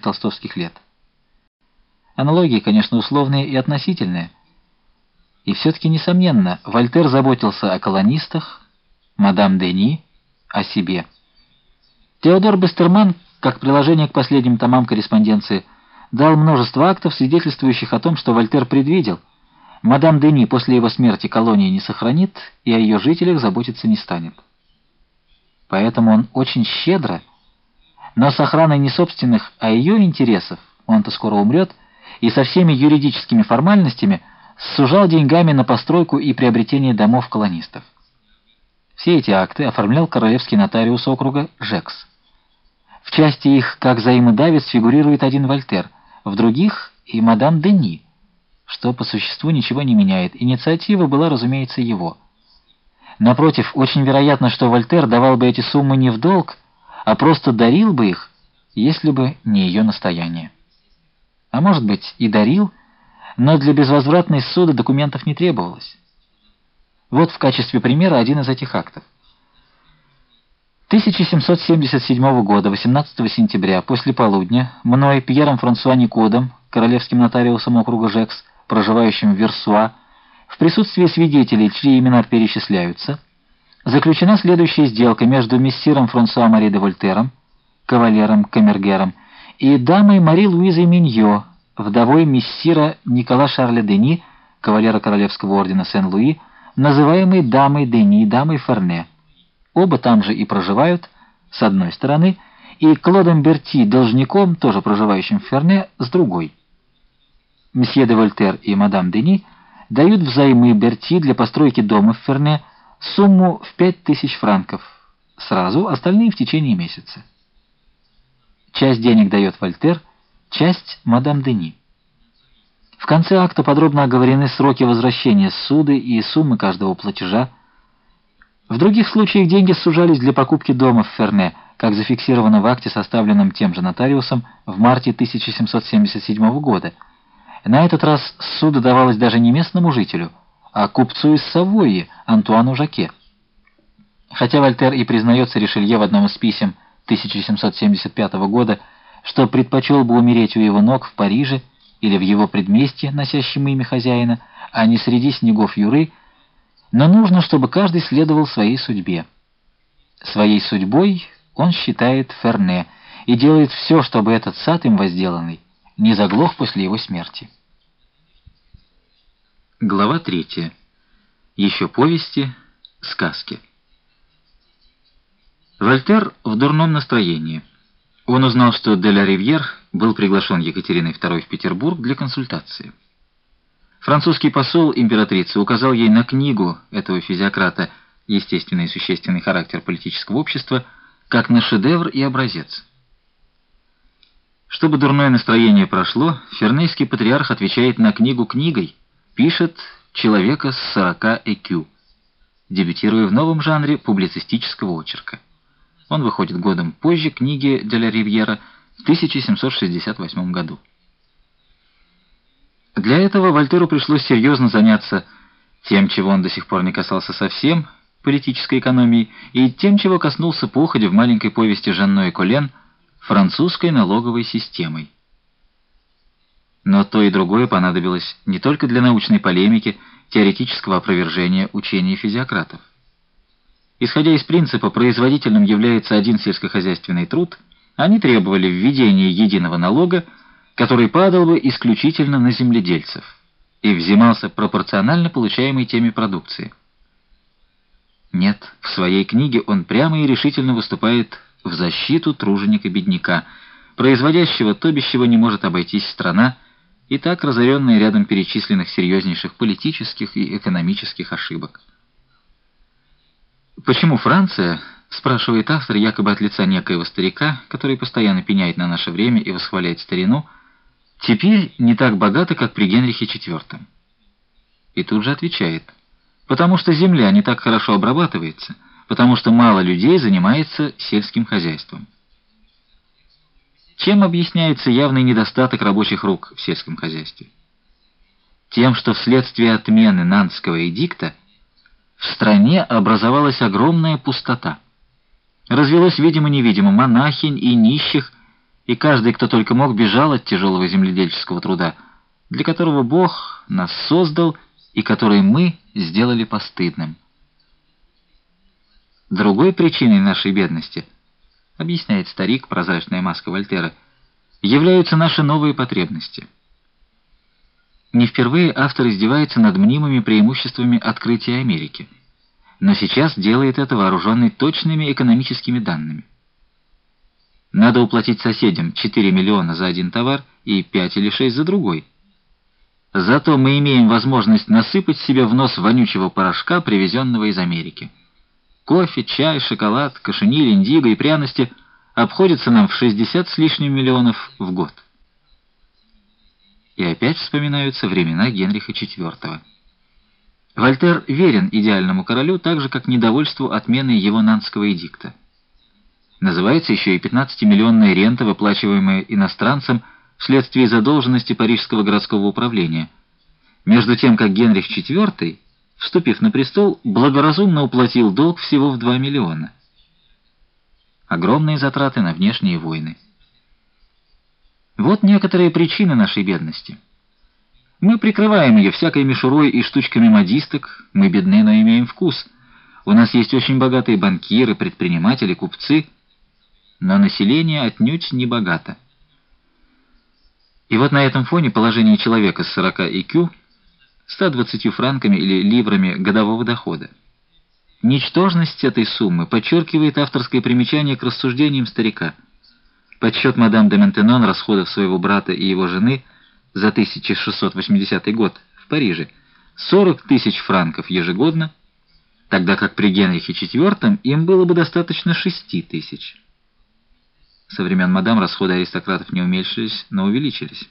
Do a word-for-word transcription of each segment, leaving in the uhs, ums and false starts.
толстовских лет. Аналогии, конечно, условные и относительные. И все-таки, несомненно, Вольтер заботился о колонистах, мадам Дени, о себе. Теодор Бастерман, как приложение к последним томам корреспонденции, дал множество актов, свидетельствующих о том, что Вольтер предвидел: мадам Дени после его смерти колонии не сохранит и о ее жителях заботиться не станет. Поэтому он очень щедро, но с охраной не собственных, а ее интересов, он-то скоро умрет, и со всеми юридическими формальностями сужал деньгами на постройку и приобретение домов колонистов. Все эти акты оформлял королевский нотариус округа Жекс. В части их, как взаимодавец, фигурирует один Вольтер, в других — и мадам Дени, что по существу ничего не меняет. Инициатива была, разумеется, его. Напротив, очень вероятно, что Вольтер давал бы эти суммы не в долг, а просто дарил бы их, если бы не ее настояние. А может быть, и дарил, но для безвозвратной ссуды документов не требовалось. Вот в качестве примера один из этих актов. тысяча семьсот семьдесят седьмого года, восемнадцатого сентября, после полудня, мной, Пьером Франсуа Никодом, королевским нотариусом округа Жекс, проживающим в Версуа, в присутствии свидетелей, чьи имена перечисляются, заключена следующая сделка между мессиром Франсуа Мари де Вольтером, кавалером Камергером, и дамой Мари Луизой Миньо, вдовой мессира Никола Шарля Дени, кавалера Королевского ордена Сен-Луи, называемой дамой Дени, дамой Ферне. Оба там же и проживают, с одной стороны, и Клодом Берти, должником, тоже проживающим в Ферне, с другой. Месье де Вольтер и мадам Дени дают взаймы Берти для постройки дома в Ферне сумму в пять тысяч франков, сразу, остальные в течение месяца. Часть денег дает Вольтер, часть — мадам Дени. В конце акта подробно оговорены сроки возвращения ссуды и суммы каждого платежа. В других случаях деньги сужались для покупки дома в Ферне, как зафиксировано в акте, составленном тем же нотариусом в марте тысяча семьсот семьдесят седьмого года. На этот раз ссуда давалась даже не местному жителю, а купцу из Савойи, Антуану Жаке. Хотя Вольтер и признается Ришелье в одном из писем тысяча семьсот семьдесят пятого года, что предпочел бы умереть у его ног в Париже или в его предместье, носящем имя хозяина, а не среди снегов Юры, но нужно, чтобы каждый следовал своей судьбе. Своей судьбой он считает Ферне и делает все, чтобы этот сад им возделанный не заглох после его смерти. Глава третья. Еще повести, сказки. Вольтер в дурном настроении. Он узнал, что де ла Ривьер был приглашен Екатериной второй в Петербург для консультации. Французский посол императрицы указал ей на книгу этого физиократа «Естественный и существенный характер политического общества» как на шедевр и образец. Чтобы дурное настроение прошло, фернейский патриарх отвечает на книгу книгой, пишет «Человека с сорока экю», дебютируя в новом жанре публицистического очерка. Он выходит годом позже книги де ла Ривьера в тысяча семьсот шестьдесят восьмом году. Для этого Вольтеру пришлось серьезно заняться тем, чего он до сих пор не касался совсем, политической экономией, и тем, чего коснулся походя в маленькой повести Жанно и Колен, французской налоговой системой. Но то и другое понадобилось не только для научной полемики, теоретического опровержения учения физиократов. Исходя из принципа, производительным является один сельскохозяйственный труд, они требовали введения единого налога, который падал бы исключительно на земледельцев и взимался пропорционально получаемой теми продукции. Нет, в своей книге он прямо и решительно выступает в защиту труженика-бедняка, производящего то, без чего не может обойтись страна, и так разоренная рядом перечисленных серьезнейших политических и экономических ошибок. «Почему Франция?» — спрашивает автор якобы от лица некоего старика, который постоянно пеняет на наше время и восхваляет старину, «теперь не так богата, как при Генрихе четвёртом». И тут же отвечает: «Потому что земля не так хорошо обрабатывается, потому что мало людей занимается сельским хозяйством». Чем объясняется явный недостаток рабочих рук в сельском хозяйстве? Тем, что вследствие отмены Нантского эдикта в стране образовалась огромная пустота. Развелось видимо-невидимо монахинь и нищих, и каждый, кто только мог, бежал от тяжелого земледельческого труда, для которого Бог нас создал и который мы сделали постыдным. Другой причиной нашей бедности, объясняет старик, прозрачная маска Вольтера, являются наши новые потребности. Не впервые автор издевается над мнимыми преимуществами открытия Америки, но сейчас делает это вооруженный точными экономическими данными. Надо уплатить соседям четыре миллиона за один товар и пять или шесть за другой. Зато мы имеем возможность насыпать себе в нос вонючего порошка, привезенного из Америки. Кофе, чай, шоколад, кошениль, индиго и пряности обходятся нам в шестьдесят с лишним миллионов в год. И опять вспоминаются времена Генриха четвёртого. Вольтер верен идеальному королю, так же, как недовольству отменой его Нантского эдикта. Называется еще и пятнадцатимиллионная рента, выплачиваемая иностранцам вследствие задолженности Парижского городского управления, между тем как Генрих четвёртый, вступив на престол, благоразумно уплатил долг всего в два миллиона. Огромные затраты на внешние войны. Вот некоторые причины нашей бедности. Мы прикрываем ее всякой мишурой и штучками модисток, мы бедны, но имеем вкус. У нас есть очень богатые банкиры, предприниматели, купцы, но население отнюдь не богато. И вот на этом фоне положение человека с сорока ай кью, ста двадцатью франками или ливрами годового дохода. Ничтожность этой суммы подчеркивает авторское примечание к рассуждениям старика. Подсчет мадам де Ментенон расходов своего брата и его жены за тысяча шестьсот восьмидесятый год в Париже — сорок тысяч франков ежегодно, тогда как при Генрихе четвёртом им было бы достаточно шести тысяч. Со времен мадам расходы аристократов не уменьшились, но увеличились.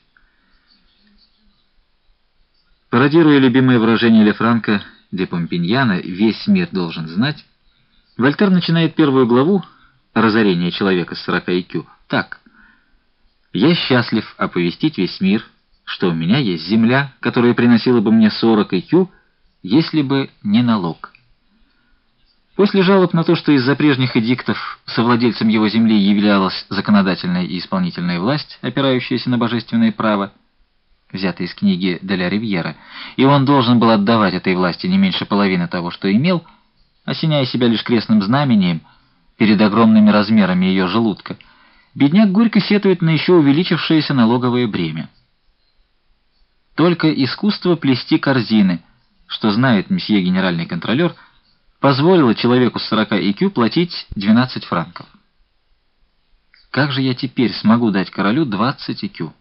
Пародируя любимое выражение Лефранко де Помпиньяна «весь мир должен знать», Вольтер начинает первую главу «Разорение человека с сорока ай кью» так: «Я счастлив оповестить весь мир, что у меня есть земля, которая приносила бы мне сорок ай кью, если бы не налог». После жалоб на то, что из-за прежних эдиктов совладельцем его земли являлась законодательная и исполнительная власть, опирающаяся на божественное право, взятое из книги де ля Ривьера, и он должен был отдавать этой власти не меньше половины того, что имел, осеняя себя лишь крестным знамением перед огромными размерами ее желудка, бедняк горько сетует на еще увеличившееся налоговое бремя. Только искусство плести корзины, что знает месье генеральный контролер, позволило человеку с сорока ай кью платить двенадцать франков. Как же я теперь смогу дать королю двадцать ай кью?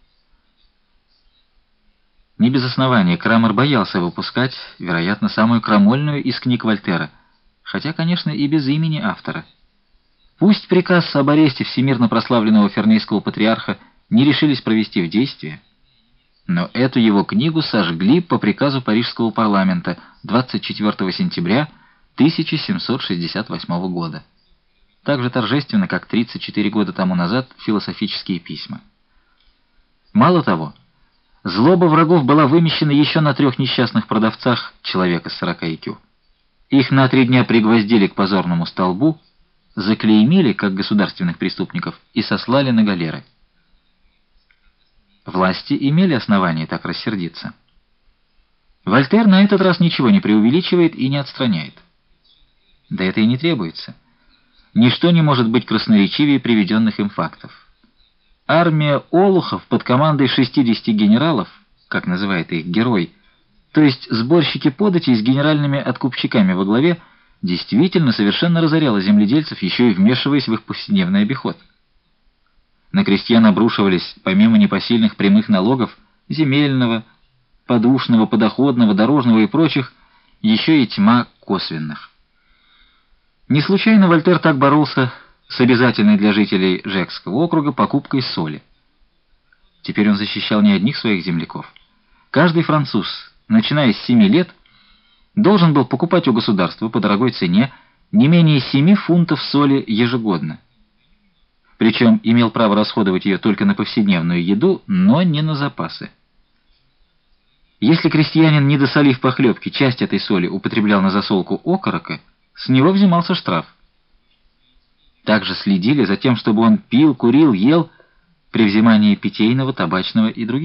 Не без основания Крамер боялся выпускать, вероятно, самую крамольную из книг Вольтера, хотя, конечно, и без имени автора. Пусть приказ об аресте всемирно прославленного фернейского патриарха не решились провести в действие, но эту его книгу сожгли по приказу парижского парламента двадцать четвёртого сентября тысяча семьсот шестьдесят восьмого года. Так же торжественно, как тридцать четыре года тому назад философические письма. Мало того, злоба врагов была вымещена еще на трех несчастных продавцах человека с сорока ай кью. Их на три дня пригвоздили к позорному столбу, заклеймили как государственных преступников и сослали на галеры. Власти имели основания так рассердиться. Вольтер на этот раз ничего не преувеличивает и не отстраняет. Да это и не требуется. Ничто не может быть красноречивее приведенных им фактов. Армия олухов под командой шестидесяти генералов, как называет их герой, то есть сборщики податей с генеральными откупщиками во главе, действительно совершенно разоряла земледельцев, еще и вмешиваясь в их повседневный обиход. На крестьян обрушивались, помимо непосильных прямых налогов, земельного, подушного, подоходного, дорожного и прочих, еще и тьма косвенных. Не случайно Вольтер так боролся с обязательной для жителей Жекского округа покупкой соли. Теперь он защищал не одних своих земляков. Каждый француз, начиная с семи лет, должен был покупать у государства по дорогой цене не менее семи фунтов соли ежегодно. Причем имел право расходовать ее только на повседневную еду, но не на запасы. Если крестьянин, не досолив похлебки, часть этой соли употреблял на засолку окорока, с него взимался штраф. Также следили за тем, чтобы он пил, курил, ел при взимании питейного, табачного и других